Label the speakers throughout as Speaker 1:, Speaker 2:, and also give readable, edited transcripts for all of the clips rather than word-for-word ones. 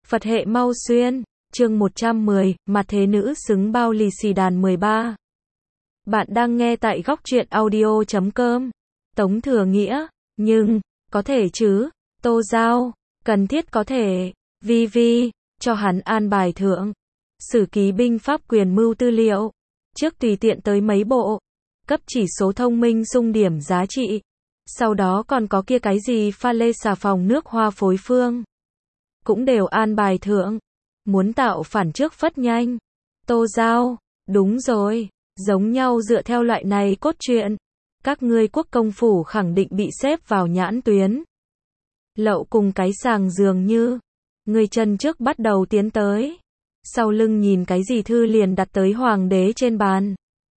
Speaker 1: Phật hệ mau xuyên, chương 110, mặt thế nữ xứng bao lì xì đàn 13. Bạn đang nghe tại góc truyện audio.com. Tống Thừa Nghĩa, nhưng, có thể chứ, Tô Giao, cần thiết có thể, vi, cho hắn an bài thượng. Sử ký binh pháp quyền mưu tư liệu. Trước tùy tiện tới mấy bộ. Cấp chỉ số thông minh xung điểm giá trị. Sau đó còn có kia cái gì pha lê xà phòng nước hoa phối phương. Cũng đều an bài thượng. Muốn tạo phản trước phất nhanh. Tô Giao, đúng rồi, giống nhau dựa theo loại này cốt truyện. Các ngươi quốc công phủ khẳng định bị xếp vào nhãn tuyến. Lậu cùng cái sàng dường như. Người chân trước bắt đầu tiến tới. Sau lưng nhìn cái gì thư liền đặt tới hoàng đế trên bàn.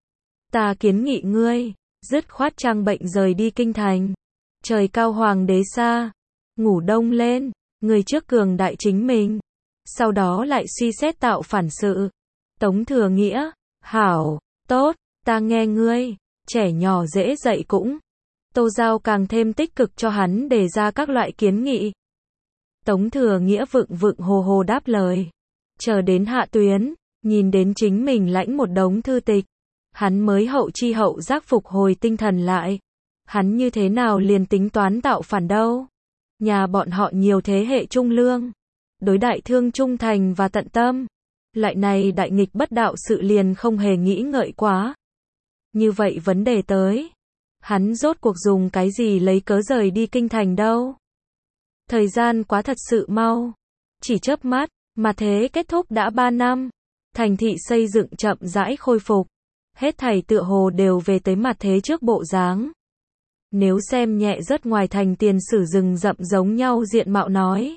Speaker 1: Ta kiến nghị ngươi, dứt khoát trang bệnh rời đi kinh thành. Trời cao hoàng đế xa. Ngủ đông lên, người trước cường đại chính mình. Sau đó lại suy xét tạo phản sự. Tống Thừa Nghĩa, hảo, tốt, ta nghe ngươi, trẻ nhỏ dễ dạy cũng. Tô Giao càng thêm tích cực cho hắn đề ra các loại kiến nghị. Tống Thừa Nghĩa vựng hồ đáp lời. Chờ đến hạ tuyến, nhìn đến chính mình lãnh một đống thư tịch. Hắn mới hậu chi hậu giác phục hồi tinh thần lại. Hắn như thế nào liền tính toán tạo phản đâu. Nhà bọn họ nhiều thế hệ trung lương. Đối đại thương trung thành và tận tâm. Lại này đại nghịch bất đạo sự liền không hề nghĩ ngợi quá. Như vậy vấn đề tới. Hắn rốt cuộc dùng cái gì lấy cớ rời đi kinh thành đâu. Thời gian quá thật sự mau. Chỉ chớp mắt, mà thế kết thúc đã 3 năm. Thành thị xây dựng chậm rãi khôi phục. Hết thảy tựa hồ đều về tới mặt thế trước bộ dáng. Nếu xem nhẹ rất ngoài thành tiền sử rừng rậm giống nhau diện mạo nói.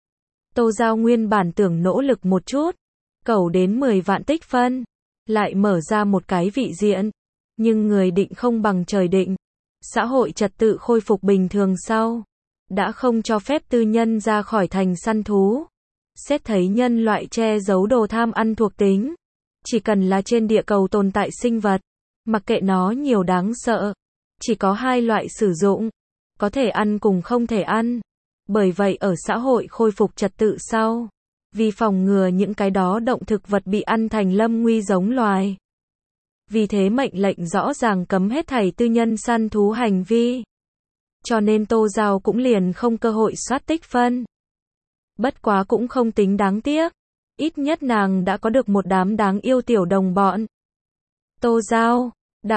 Speaker 1: Tô Giao nguyên bản tưởng nỗ lực một chút. Cầu đến 10 vạn tích phân. Lại mở ra một cái vị diện. Nhưng người định không bằng trời định. Xã hội trật tự khôi phục bình thường sau. Đã không cho phép tư nhân ra khỏi thành săn thú. Xét thấy nhân loại che giấu đồ tham ăn thuộc tính. Chỉ cần là trên địa cầu tồn tại sinh vật. Mặc kệ nó nhiều đáng sợ. Chỉ có hai loại sử dụng. Có thể ăn cùng không thể ăn. Bởi vậy ở xã hội khôi phục trật tự sau. Vì phòng ngừa những cái đó động thực vật bị ăn thành lâm nguy giống loài. Vì thế mệnh lệnh rõ ràng cấm hết thảy tư nhân săn thú hành vi. Cho nên Tô Giao cũng liền không cơ hội soát tích phân. Bất quá cũng không tính đáng tiếc. Ít nhất nàng đã có được một đám đáng yêu tiểu đồng bọn. Tô Giao,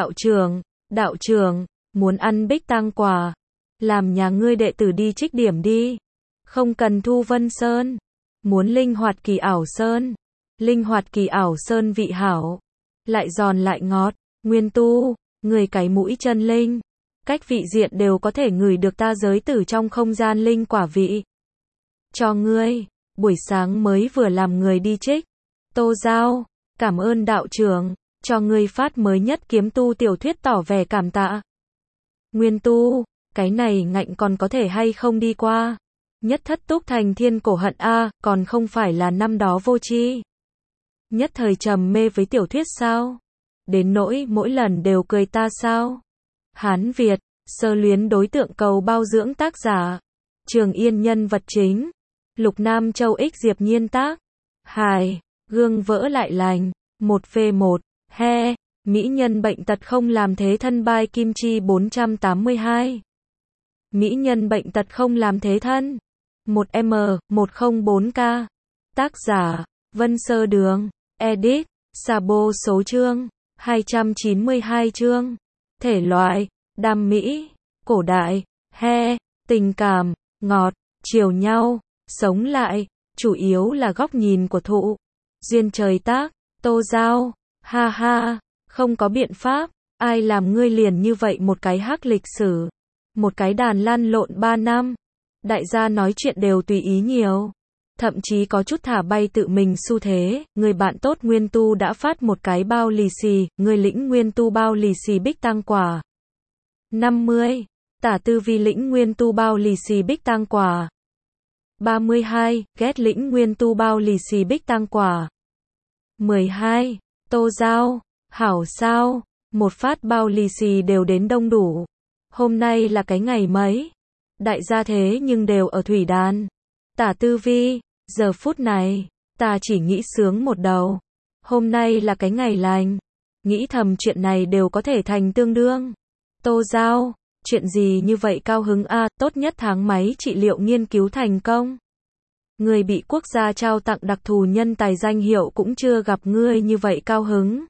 Speaker 1: đạo trưởng, muốn ăn bích tang quả. Làm nhà ngươi đệ tử đi trích điểm đi. Không cần Thu Vân Sơn. Muốn linh hoạt kỳ ảo sơn. Linh hoạt kỳ ảo sơn vị hảo. Lại giòn lại ngọt. Nguyên tu, người cái mũi chân linh. Cách vị diện đều có thể ngửi được ta giới tử trong không gian linh quả vị. Cho ngươi, buổi sáng mới vừa làm người đi trích. Tô Giao, cảm ơn đạo trưởng, cho ngươi phát mới nhất kiếm tu tiểu thuyết tỏ vẻ cảm tạ. Nguyên tu, cái này ngạnh còn có thể hay không đi qua. Nhất thất túc thành thiên cổ hận a, còn không phải là năm đó vô tri. Nhất thời trầm mê với tiểu thuyết sao? Đến nỗi mỗi lần đều cười ta sao? Hán Việt, sơ luyến đối tượng cầu bao dưỡng tác giả. Trường Yên nhân vật chính. Lục Nam Châu Ích Diệp Nhiên tác. Hài, gương vỡ lại lành. 1v1, he, mỹ nhân bệnh tật không làm thế thân by Kim Chi 482. Mỹ nhân bệnh tật không làm thế thân. 1M, 104K. Tác giả, Vân Sơ Đường. Edit, Sabo số chương, 292 chương. Thể loại, đam mỹ, cổ đại, he, tình cảm, ngọt, chiều nhau, sống lại, chủ yếu là góc nhìn của thụ. Duyên trời tác, Tô Giao, ha ha, không có biện pháp, ai làm ngươi liền như vậy một cái hắc lịch sử. Một cái đàn lăn lộn 3 năm. Đại gia nói chuyện đều tùy ý nhiều. Thậm chí có chút thả bay tự mình xu thế. Người bạn tốt Nguyên Tu đã phát một cái bao lì xì. Người lĩnh Nguyên Tu bao lì xì bích tang quả. 50. Tả Tư Vi lĩnh Nguyên Tu bao lì xì bích tang quả. 32. Ghét lĩnh Nguyên Tu bao lì xì bích tang quả. 12. Tô Giao, hảo sao, một phát bao lì xì đều đến đông đủ. Hôm nay là cái ngày mấy? Đại gia thế nhưng đều ở thủy đàn. Tả Tư Vi, Giờ phút này, ta chỉ nghĩ sướng một đầu. Hôm nay là cái ngày lành. Nghĩ thầm chuyện này đều có thể thành tương đương. Tô Giao, chuyện gì như vậy cao hứng a, tốt nhất tháng máy trị liệu nghiên cứu thành công. Người bị quốc gia trao tặng đặc thù nhân tài danh hiệu cũng chưa gặp ngươi như vậy cao hứng.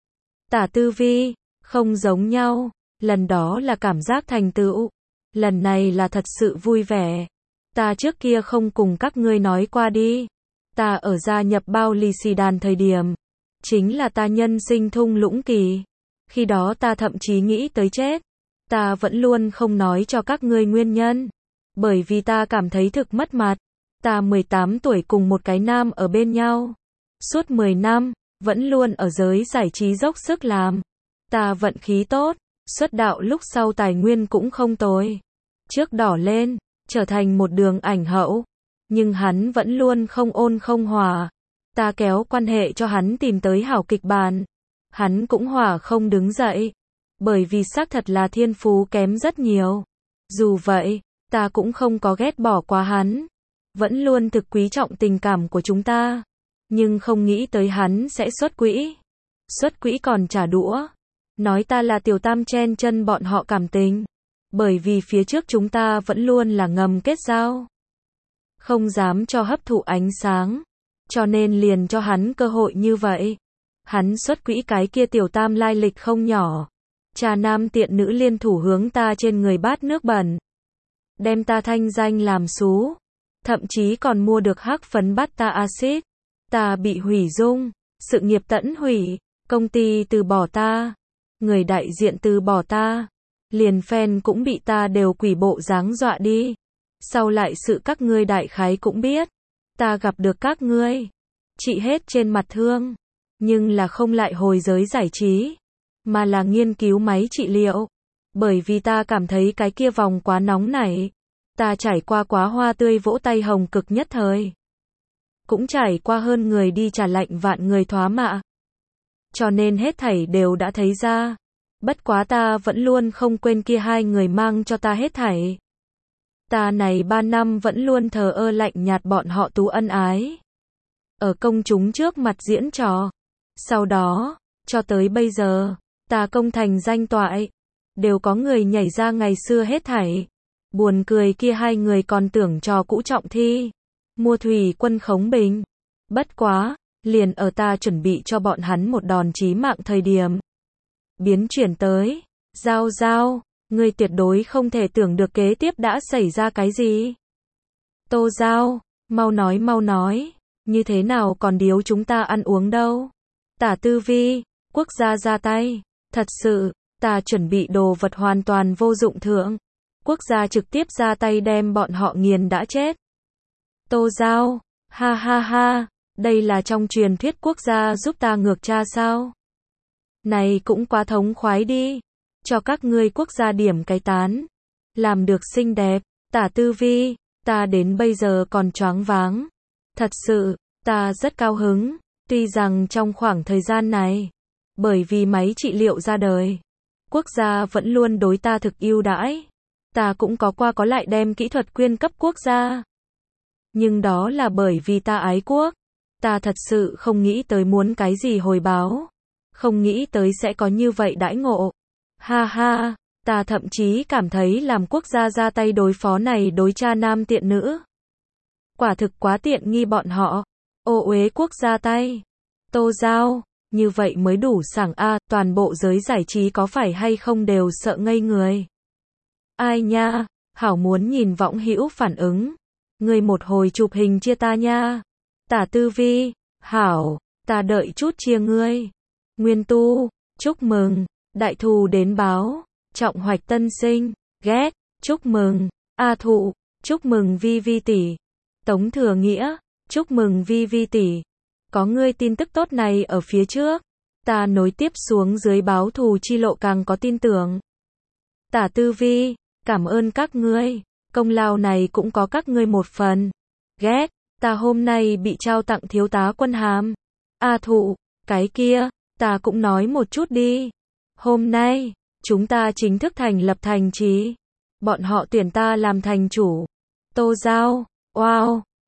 Speaker 1: Tả Tư Vi, không giống nhau, lần đó là cảm giác thành tựu, lần này là thật sự vui vẻ. Ta trước kia không cùng các ngươi nói qua đi. Ta ở gia nhập bao lì xì đàn thời điểm, chính là ta nhân sinh thung lũng kỳ. Khi đó ta thậm chí nghĩ tới chết. Ta vẫn luôn không nói cho các ngươi nguyên nhân. Bởi vì ta cảm thấy thực mất mặt. Ta 18 tuổi cùng một cái nam ở bên nhau. Suốt 10 năm, vẫn luôn ở giới giải trí dốc sức làm. Ta vận khí tốt, xuất đạo lúc sau tài nguyên cũng không tồi. Trước đỏ lên, trở thành một đường ảnh hậu. Nhưng hắn vẫn luôn không ôn không hòa. Ta kéo quan hệ cho hắn tìm tới hảo kịch bản. Hắn cũng hòa không đứng dậy. Bởi vì xác thật là thiên phú kém rất nhiều. Dù vậy, ta cũng không có ghét bỏ quá hắn. Vẫn luôn thực quý trọng tình cảm của chúng ta. Nhưng không nghĩ tới hắn sẽ xuất quỹ. Xuất quỹ còn trả đũa. Nói ta là tiểu tam chen chân bọn họ cảm tình. Bởi vì phía trước chúng ta vẫn luôn là ngầm kết giao. Không dám cho hấp thụ ánh sáng. Cho nên liền cho hắn cơ hội như vậy. Hắn xuất quỹ cái kia tiểu tam lai lịch không nhỏ. Trà nam tiện nữ liên thủ hướng ta trên người bát nước bẩn. Đem ta thanh danh làm xú. Thậm chí còn mua được hắc phấn bắt ta axit. Ta bị hủy dung. Sự nghiệp tẫn hủy. Công ty từ bỏ ta. Người đại diện từ bỏ ta. Liền fan cũng bị ta đều quỷ bộ dáng dọa đi. Sau lại sự các ngươi đại khái cũng biết. Ta gặp được các ngươi. Trị hết trên mặt thương. Nhưng là không lại hồi giới giải trí. Mà là nghiên cứu máy trị liệu. Bởi vì ta cảm thấy cái kia vòng quá nóng nảy. Ta trải qua quá hoa tươi vỗ tay hồng cực nhất thời. Cũng trải qua hơn người đi trả lạnh vạn người thoá mạ. Cho nên hết thảy đều đã thấy ra. Bất quá ta vẫn luôn không quên kia hai người mang cho ta hết thảy. Ta này 3 năm vẫn luôn thờ ơ lạnh nhạt bọn họ tú ân ái. Ở công chúng trước mặt diễn trò. Sau đó, cho tới bây giờ, ta công thành danh toại. Đều có người nhảy ra ngày xưa hết thảy. Buồn cười kia hai người còn tưởng trò cũ trọng thi. Mua thủy quân khống bình. Bất quá, liền ở ta chuẩn bị cho bọn hắn một đòn chí mạng thời điểm. Biến chuyển tới. Giao giao, ngươi tuyệt đối không thể tưởng được kế tiếp đã xảy ra cái gì. Tô Giao, mau nói. Như thế nào còn điếu chúng ta ăn uống đâu. Tả Tư Vi, quốc gia ra tay. Thật sự, ta chuẩn bị đồ vật hoàn toàn vô dụng thượng. Quốc gia trực tiếp ra tay đem bọn họ nghiền đã chết. Tô Giao, ha ha ha, đây là trong truyền thuyết quốc gia giúp ta ngược cha sao? Này cũng quá thống khoái đi. Cho các ngươi quốc gia điểm cái tán. Làm được xinh đẹp. Tả Tư Vi, ta đến bây giờ còn choáng váng. Thật sự, ta rất cao hứng. Tuy rằng trong khoảng thời gian này, bởi vì máy trị liệu ra đời, quốc gia vẫn luôn đối ta thực ưu đãi. Ta cũng có qua có lại đem kỹ thuật quyên cấp quốc gia. Nhưng đó là bởi vì ta ái quốc. Ta thật sự không nghĩ tới muốn cái gì hồi báo. Không nghĩ tới sẽ có như vậy đãi ngộ. Ha ha, ta thậm chí cảm thấy làm quốc gia ra tay đối phó này đối cha nam tiện nữ. Quả thực quá tiện nghi bọn họ. Ô uế quốc gia tay. Tô Giao, như vậy mới đủ sảng a, toàn bộ giới giải trí có phải hay không đều sợ ngây người. Ai nha, hảo muốn nhìn võng hữu phản ứng. Người một hồi chụp hình chia ta nha. Tả Tư Vi, hảo, ta đợi chút chia ngươi. Nguyên Tu, chúc mừng. Đại thù đến báo. Trọng hoạch tân sinh. Ghét, chúc mừng. A Thụ, chúc mừng Vi Vi tỷ. Tống Thừa Nghĩa, chúc mừng Vi Vi tỷ. Có ngươi tin tức tốt này ở phía trước. Ta nối tiếp xuống dưới báo thù chi lộ càng có tin tưởng. Tả Tư Vi, cảm ơn các ngươi. Công lao này cũng có các ngươi một phần. Ghét, ta hôm nay bị trao tặng thiếu tá quân hàm. A Thụ, cái kia, ta cũng nói một chút đi. Hôm nay, chúng ta chính thức thành lập thành trì. Bọn họ tuyển ta làm thành chủ. Tô Giao, wow,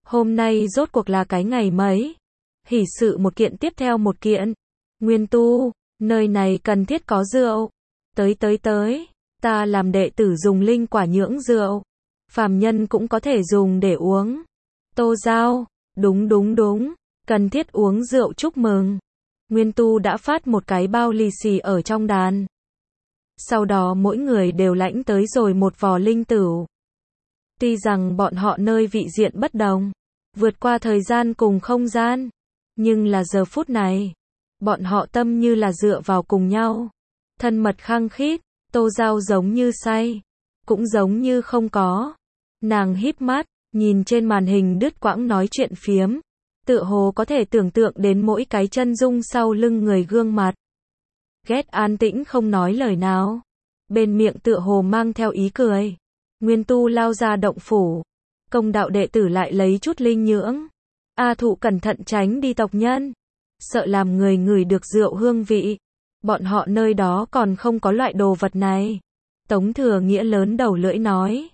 Speaker 1: Hôm nay rốt cuộc là cái ngày mấy? Hỷ sự một kiện tiếp theo một kiện. Nguyên Tu, nơi này cần thiết có rượu. Tới, ta làm đệ tử dùng linh quả nhưỡng rượu. Phàm nhân cũng có thể dùng để uống. Tô Giao, đúng, cần thiết uống rượu chúc mừng. Nguyên Tu đã phát một cái bao lì xì ở trong đàn. Sau đó mỗi người đều lãnh tới rồi một vò linh tửu. Tuy rằng bọn họ nơi vị diện bất đồng, vượt qua thời gian cùng không gian, nhưng là giờ phút này, bọn họ tâm như là dựa vào cùng nhau. Thân mật khăng khít, Tô Giao giống như say, cũng giống như không có. Nàng híp mắt, nhìn trên màn hình đứt quãng nói chuyện phiếm, tựa hồ có thể tưởng tượng đến mỗi cái chân dung sau lưng người gương mặt. Ghét an tĩnh không nói lời nào, bên miệng tựa hồ mang theo ý cười. Nguyên Tu lao ra động phủ, Công đạo đệ tử lại lấy chút linh nhưỡng. A Thụ cẩn thận tránh đi tộc nhân, sợ làm người ngửi được rượu hương vị. Bọn họ nơi đó còn không có loại đồ vật này. Tống Thừa Nghĩa lớn đầu lưỡi nói,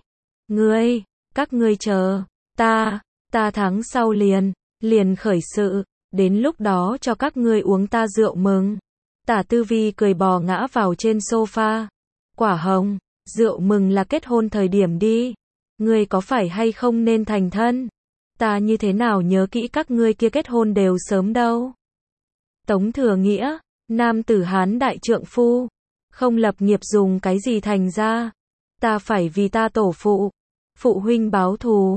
Speaker 1: các ngươi chờ, ta tháng sau liền khởi sự, đến lúc đó cho các ngươi uống ta rượu mừng. Tả Tư Vi cười bò ngã vào trên sofa. Quả Hồng, rượu mừng là kết hôn thời điểm đi. Ngươi có phải hay không nên thành thân? Ta như thế nào nhớ kỹ các ngươi kia kết hôn đều sớm đâu. Tống Thừa Nghĩa, nam tử Hán đại trượng phu, không lập nghiệp dùng cái gì thành ra. Ta phải vì ta tổ phụ huynh báo thù,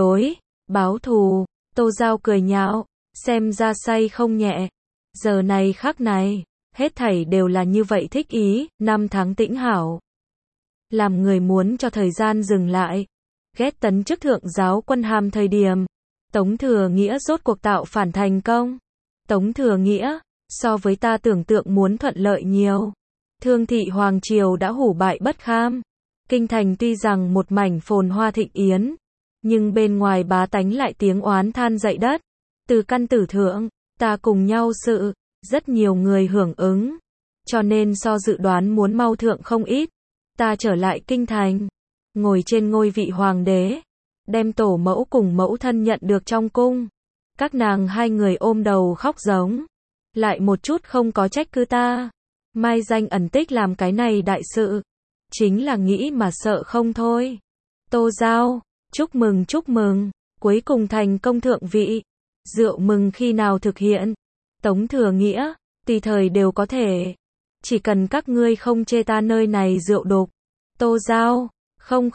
Speaker 1: báo thù. Tô Giao cười nhạo, xem ra say không nhẹ. Giờ này khắc này, hết thảy đều là như vậy thích ý, 5 tháng tĩnh hảo. Làm người muốn cho thời gian dừng lại. Ghét tấn chức thượng giáo quân hàm thời điểm. Tống Thừa Nghĩa rốt cuộc tạo phản thành công. Tống Thừa Nghĩa, so với ta tưởng tượng muốn thuận lợi nhiều. Thương thị Hoàng Triều đã hủ bại bất kham. Kinh thành tuy rằng một mảnh phồn hoa thịnh yến, nhưng bên ngoài bá tánh lại tiếng oán than dậy đất. Từ căn tử thượng, ta cùng nhau sự, rất nhiều người hưởng ứng. Cho nên so dự đoán muốn mau thượng không ít. Ta trở lại kinh thành, ngồi trên ngôi vị hoàng đế, đem tổ mẫu cùng mẫu thân nhận được trong cung. Các nàng hai người ôm đầu khóc giống. Lại một chút không có trách cứ ta. Mai danh ẩn tích làm cái này đại sự. Chính là nghĩ mà sợ không thôi. Tô Giao, chúc mừng, cuối cùng thành công thượng vị. Rượu mừng khi nào thực hiện? Tống Thừa Nghĩa, tùy thời đều có thể. Chỉ cần các ngươi không chê ta nơi này rượu đục. Tô Giao, không,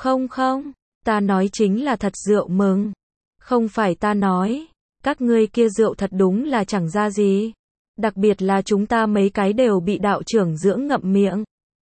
Speaker 1: ta nói chính là thật rượu mừng. Không phải ta nói, các ngươi kia rượu thật đúng là chẳng ra gì. Đặc biệt là chúng ta mấy cái đều bị đạo trưởng dưỡng ngậm miệng.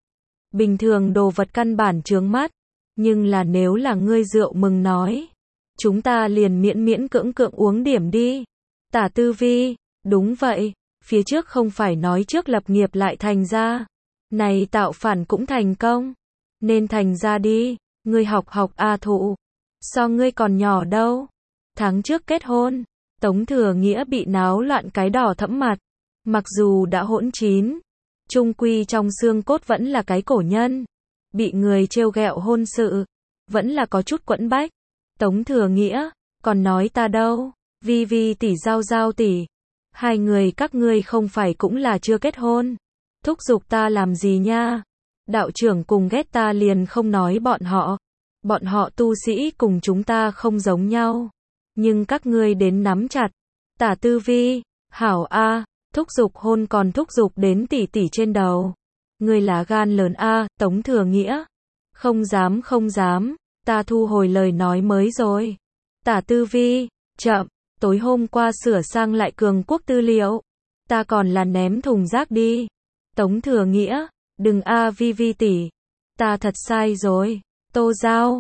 Speaker 1: Bình thường đồ vật căn bản chướng mắt, nhưng là nếu là ngươi rượu mừng nói, chúng ta liền miễn cưỡng uống điểm đi. Tả Tư Vi, đúng vậy, phía trước không phải nói trước lập nghiệp lại thành ra. Này tạo phản cũng thành công, nên thành ra đi, ngươi học A Thụ. So ngươi còn nhỏ đâu. Tháng trước kết hôn, Tống Thừa Nghĩa bị náo loạn cái đỏ thẫm mặt. Mặc dù đã hỗn chín, chung quy trong xương cốt vẫn là cái cổ nhân. Bị người trêu ghẹo hôn sự, vẫn là có chút quẫn bách. Tống Thừa Nghĩa, còn nói ta đâu, Vi tỷ Giao tỷ. Hai người các ngươi không phải cũng là chưa kết hôn. Thúc giục ta làm gì nha? Đạo trưởng cùng ghét ta liền không nói bọn họ. Bọn họ tu sĩ cùng chúng ta không giống nhau. Nhưng các ngươi đến nắm chặt. Tả Tư Vi, hảo a, thúc giục hôn còn thúc giục đến tỷ trên đầu. Ngươi là gan lớn a. Tống Thừa Nghĩa. Không dám, ta thu hồi lời nói mới rồi. Tả Tư Vi, chậm, tối hôm qua sửa sang lại cường quốc tư liệu. Ta còn là ném thùng rác đi. Tống Thừa Nghĩa, đừng a Vi tỷ. Ta thật sai rồi. Tô Giao,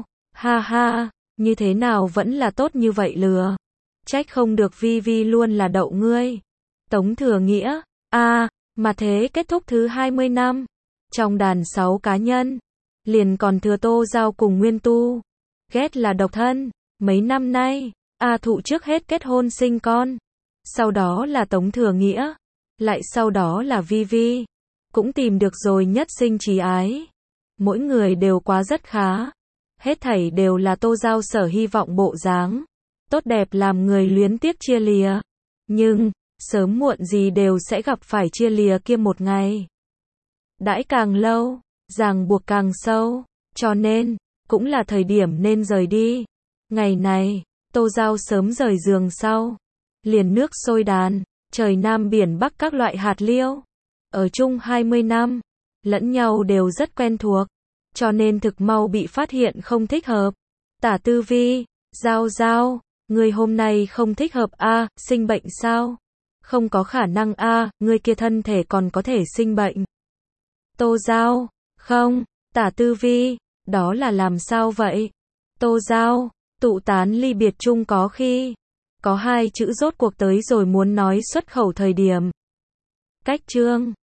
Speaker 1: ha, như thế nào vẫn là tốt như vậy lừa. Trách không được Vi luôn là đậu ngươi. Tống Thừa Nghĩa, mà thế kết thúc thứ 20 năm. Trong đàn 6 cá nhân, liền còn thừa Tô Giao cùng Nguyên Tu. Ghét là độc thân, mấy năm nay, A Thụ trước hết kết hôn sinh con. Sau đó là Tống Thừa Nghĩa, lại sau đó là Vi. Cũng tìm được rồi nhất sinh trí ái. Mỗi người đều quá rất khá. Hết thảy đều là Tô Giao sở hy vọng bộ dáng. tốt đẹp làm người luyến tiếc chia lìa. Nhưng, sớm muộn gì đều sẽ gặp phải chia lìa kia một ngày. Đãi càng lâu, ràng buộc càng sâu, cho nên, cũng là thời điểm nên rời đi. Ngày này, Tô Giao sớm rời giường sau. Liền nước sôi đàn, trời Nam biển Bắc các loại hạt liêu. Ở chung 20 năm, lẫn nhau đều rất quen thuộc, cho nên thực mau bị phát hiện không thích hợp. Tả Tư Vi, Giao Giao, người hôm nay không thích hợp a, sinh bệnh sao? Không có khả năng a, người kia thân thể còn có thể sinh bệnh. Tô Giao, không, Tả Tư Vi, đó là làm sao vậy? Tô Giao, tụ tán ly biệt chung có khi. Có hai chữ rốt cuộc tới rồi muốn nói xuất khẩu thời điểm. Cách chương